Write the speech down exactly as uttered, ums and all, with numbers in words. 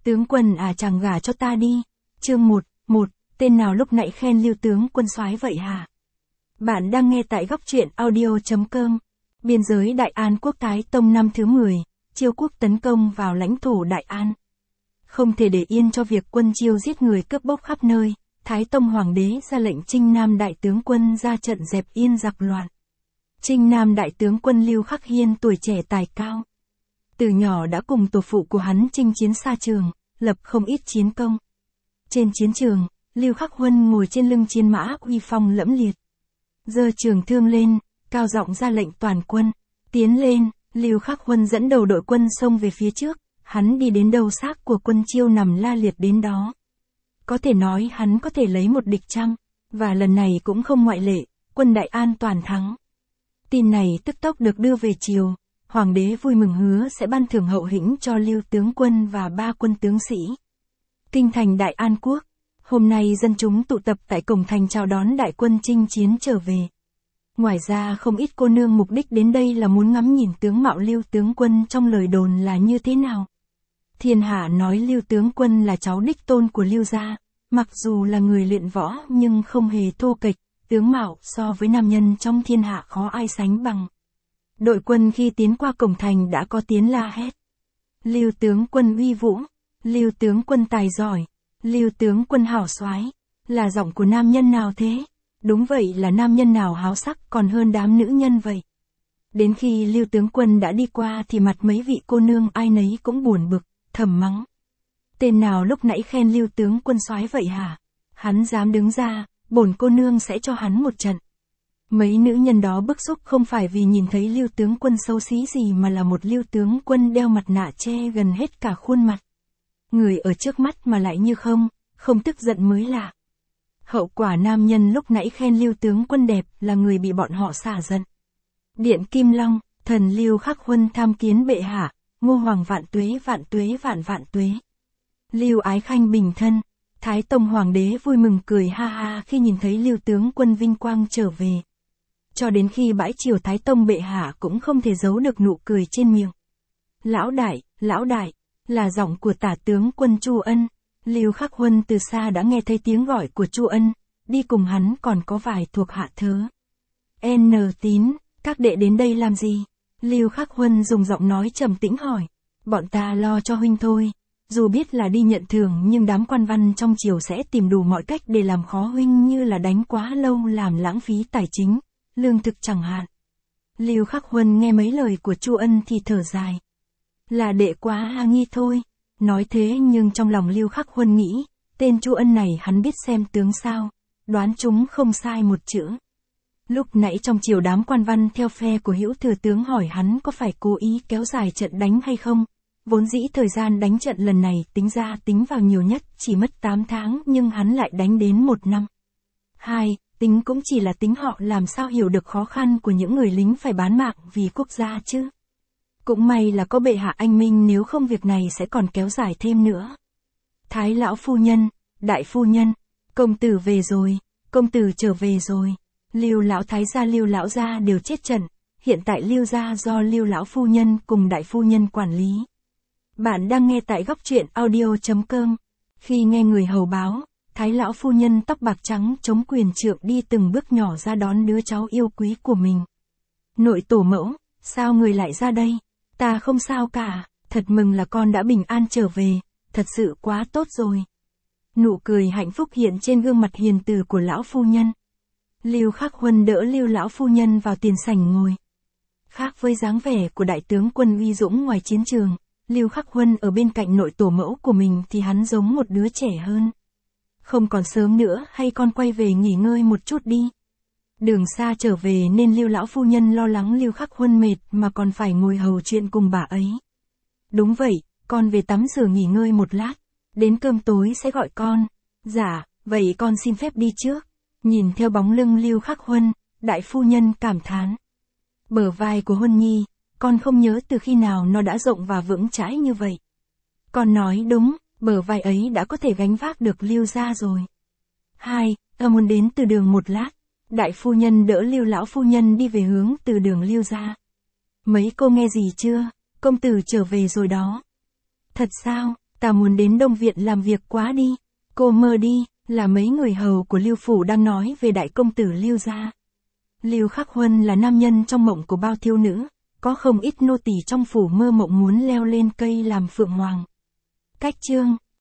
Tướng quân à, chàng gả cho ta đi. Chương một, một, tên nào lúc nãy khen Lưu tướng quân soái vậy hả? Bạn đang nghe tại góc truyện audio chấm com. Biên giới Đại An quốc Thái Tông năm thứ mười, Chiêu quốc tấn công vào lãnh thổ Đại An. Không thể để yên cho việc quân Chiêu giết người cướp bóc khắp nơi, Thái Tông Hoàng đế ra lệnh Trinh Nam đại tướng quân ra trận dẹp yên giặc loạn. Trinh Nam đại tướng quân Lưu Khắc Hiên tuổi trẻ tài cao. Từ nhỏ đã cùng tổ phụ của hắn chinh chiến xa trường, lập không ít chiến công. Trên chiến trường, Lưu Khắc Huân ngồi trên lưng chiến mã uy phong lẫm liệt. Giơ trường thương lên, cao giọng ra lệnh toàn quân, tiến lên. Lưu Khắc Huân dẫn đầu đội quân xông về phía trước, hắn đi đến đâu xác của quân Chiêu nằm la liệt đến đó. Có thể nói hắn có thể lấy một địch trăm, và lần này cũng không ngoại lệ, quân Đại An toàn thắng. Tin này tức tốc được đưa về triều, Hoàng đế vui mừng hứa sẽ ban thưởng hậu hĩnh cho Lưu tướng quân và ba quân tướng sĩ. Kinh thành Đại An quốc, hôm nay dân chúng tụ tập tại cổng thành chào đón đại quân chinh chiến trở về. Ngoài ra không ít cô nương mục đích đến đây là muốn ngắm nhìn tướng mạo Lưu tướng quân trong lời đồn là như thế nào. Thiên hạ nói Lưu tướng quân là cháu đích tôn của Lưu gia, mặc dù là người luyện võ nhưng không hề thô kệch, tướng mạo so với nam nhân trong thiên hạ khó ai sánh bằng. Đội quân khi tiến qua cổng thành đã có tiếng la hét. Lưu tướng quân uy vũ, Lưu tướng quân tài giỏi, Lưu tướng quân hảo soái, là giọng của nam nhân nào thế? Đúng vậy, là nam nhân nào háo sắc còn hơn đám nữ nhân vậy. Đến khi Lưu tướng quân đã đi qua thì mặt mấy vị cô nương ai nấy cũng buồn bực, thầm mắng. Tên nào lúc nãy khen Lưu tướng quân soái vậy hả? Hắn dám đứng ra, bổn cô nương sẽ cho hắn một trận. Mấy nữ nhân đó bức xúc không phải vì nhìn thấy Lưu tướng quân xấu xí gì mà là một Lưu tướng quân đeo mặt nạ che gần hết cả khuôn mặt. Người ở trước mắt mà lại như không, không tức giận mới lạ. Hậu quả nam nhân lúc nãy khen Lưu tướng quân đẹp là người bị bọn họ xả giận. Điện Kim Long, thần Lưu Khắc Huân tham kiến bệ hạ, Ngô Hoàng vạn tuế vạn tuế vạn vạn tuế. Lưu Ái Khanh bình thân, Thái Tông Hoàng đế vui mừng cười ha ha khi nhìn thấy Lưu tướng quân vinh quang trở về. Cho đến khi bãi triều Thái Tông bệ hạ cũng không thể giấu được nụ cười trên miệng. Lão đại, lão đại, là giọng của tả tướng quân Chu Ân. Lưu Khắc Huân từ xa đã nghe thấy tiếng gọi của Chu Ân, đi cùng hắn còn có vài thuộc hạ thớ. N Tín, các đệ đến đây làm gì? Lưu Khắc Huân dùng giọng nói trầm tĩnh hỏi. Bọn ta lo cho huynh thôi. Dù biết là đi nhận thưởng nhưng đám quan văn trong triều sẽ tìm đủ mọi cách để làm khó huynh, như là đánh quá lâu làm lãng phí tài chính, lương thực chẳng hạn. Lưu Khắc Huân nghe mấy lời của Chu Ân thì thở dài. Là đệ quá a nghi thôi. Nói thế nhưng trong lòng Lưu Khắc Huân nghĩ, tên Chu Ân này hắn biết xem tướng sao, đoán chúng không sai một chữ. Lúc nãy trong triều đám quan văn theo phe của Hữu thừa tướng hỏi hắn có phải cố ý kéo dài trận đánh hay không. Vốn dĩ thời gian đánh trận lần này tính ra tính vào nhiều nhất chỉ mất tám tháng nhưng hắn lại đánh đến một năm. Hai, tính cũng chỉ là tính họ làm sao hiểu được khó khăn của những người lính phải bán mạng vì quốc gia chứ. Cũng may là có bệ hạ anh minh, nếu không việc này sẽ còn kéo dài thêm nữa. Thái lão phu nhân, đại phu nhân, công tử về rồi, công tử trở về rồi. Lưu lão thái gia Lưu lão gia đều chết trận, hiện tại Lưu gia do Lưu lão phu nhân cùng đại phu nhân quản lý. Bạn đang nghe tại góc truyện audio chấm com. Khi nghe người hầu báo, Thái lão phu nhân tóc bạc trắng chống quyền trượng đi từng bước nhỏ ra đón đứa cháu yêu quý của mình. Nội tổ mẫu, sao người lại ra đây? Ta không sao cả, thật mừng là con đã bình an trở về, thật sự quá tốt rồi. Nụ cười hạnh phúc hiện trên gương mặt hiền từ của lão phu nhân. Lưu Khắc Huân đỡ Lưu lão phu nhân vào tiền sảnh ngồi. Khác với dáng vẻ của đại tướng quân uy dũng ngoài chiến trường, Lưu Khắc Huân ở bên cạnh nội tổ mẫu của mình thì hắn giống một đứa trẻ hơn. Không còn sớm nữa, hay con quay về nghỉ ngơi một chút đi. Đường xa trở về nên Lưu lão phu nhân lo lắng Lưu Khắc Huân mệt mà còn phải ngồi hầu chuyện cùng bà ấy. Đúng vậy, con về tắm rửa nghỉ ngơi một lát, đến cơm tối sẽ gọi con. Dạ, vậy con xin phép đi trước. Nhìn theo bóng lưng Lưu Khắc Huân, đại phu nhân cảm thán. Bờ vai của Huân Nhi, con không nhớ từ khi nào nó đã rộng và vững chãi như vậy. Con nói đúng, bờ vai ấy đã có thể gánh vác được Lưu gia rồi. Hai, ta muốn đến từ đường một lát. Đại phu nhân đỡ Lưu lão phu nhân đi về hướng từ đường Lưu gia. Mấy cô nghe gì chưa? Công tử trở về rồi đó. Thật sao? ta muốn đến Đông Viện làm việc quá đi. Cô mơ đi, là mấy người hầu của Lưu Phủ đang nói về đại công tử Lưu gia. Lưu Khắc Huân là nam nhân trong mộng của bao thiếu nữ, có không ít nô tỳ trong phủ mơ mộng muốn leo lên cây làm phượng hoàng. Cách chương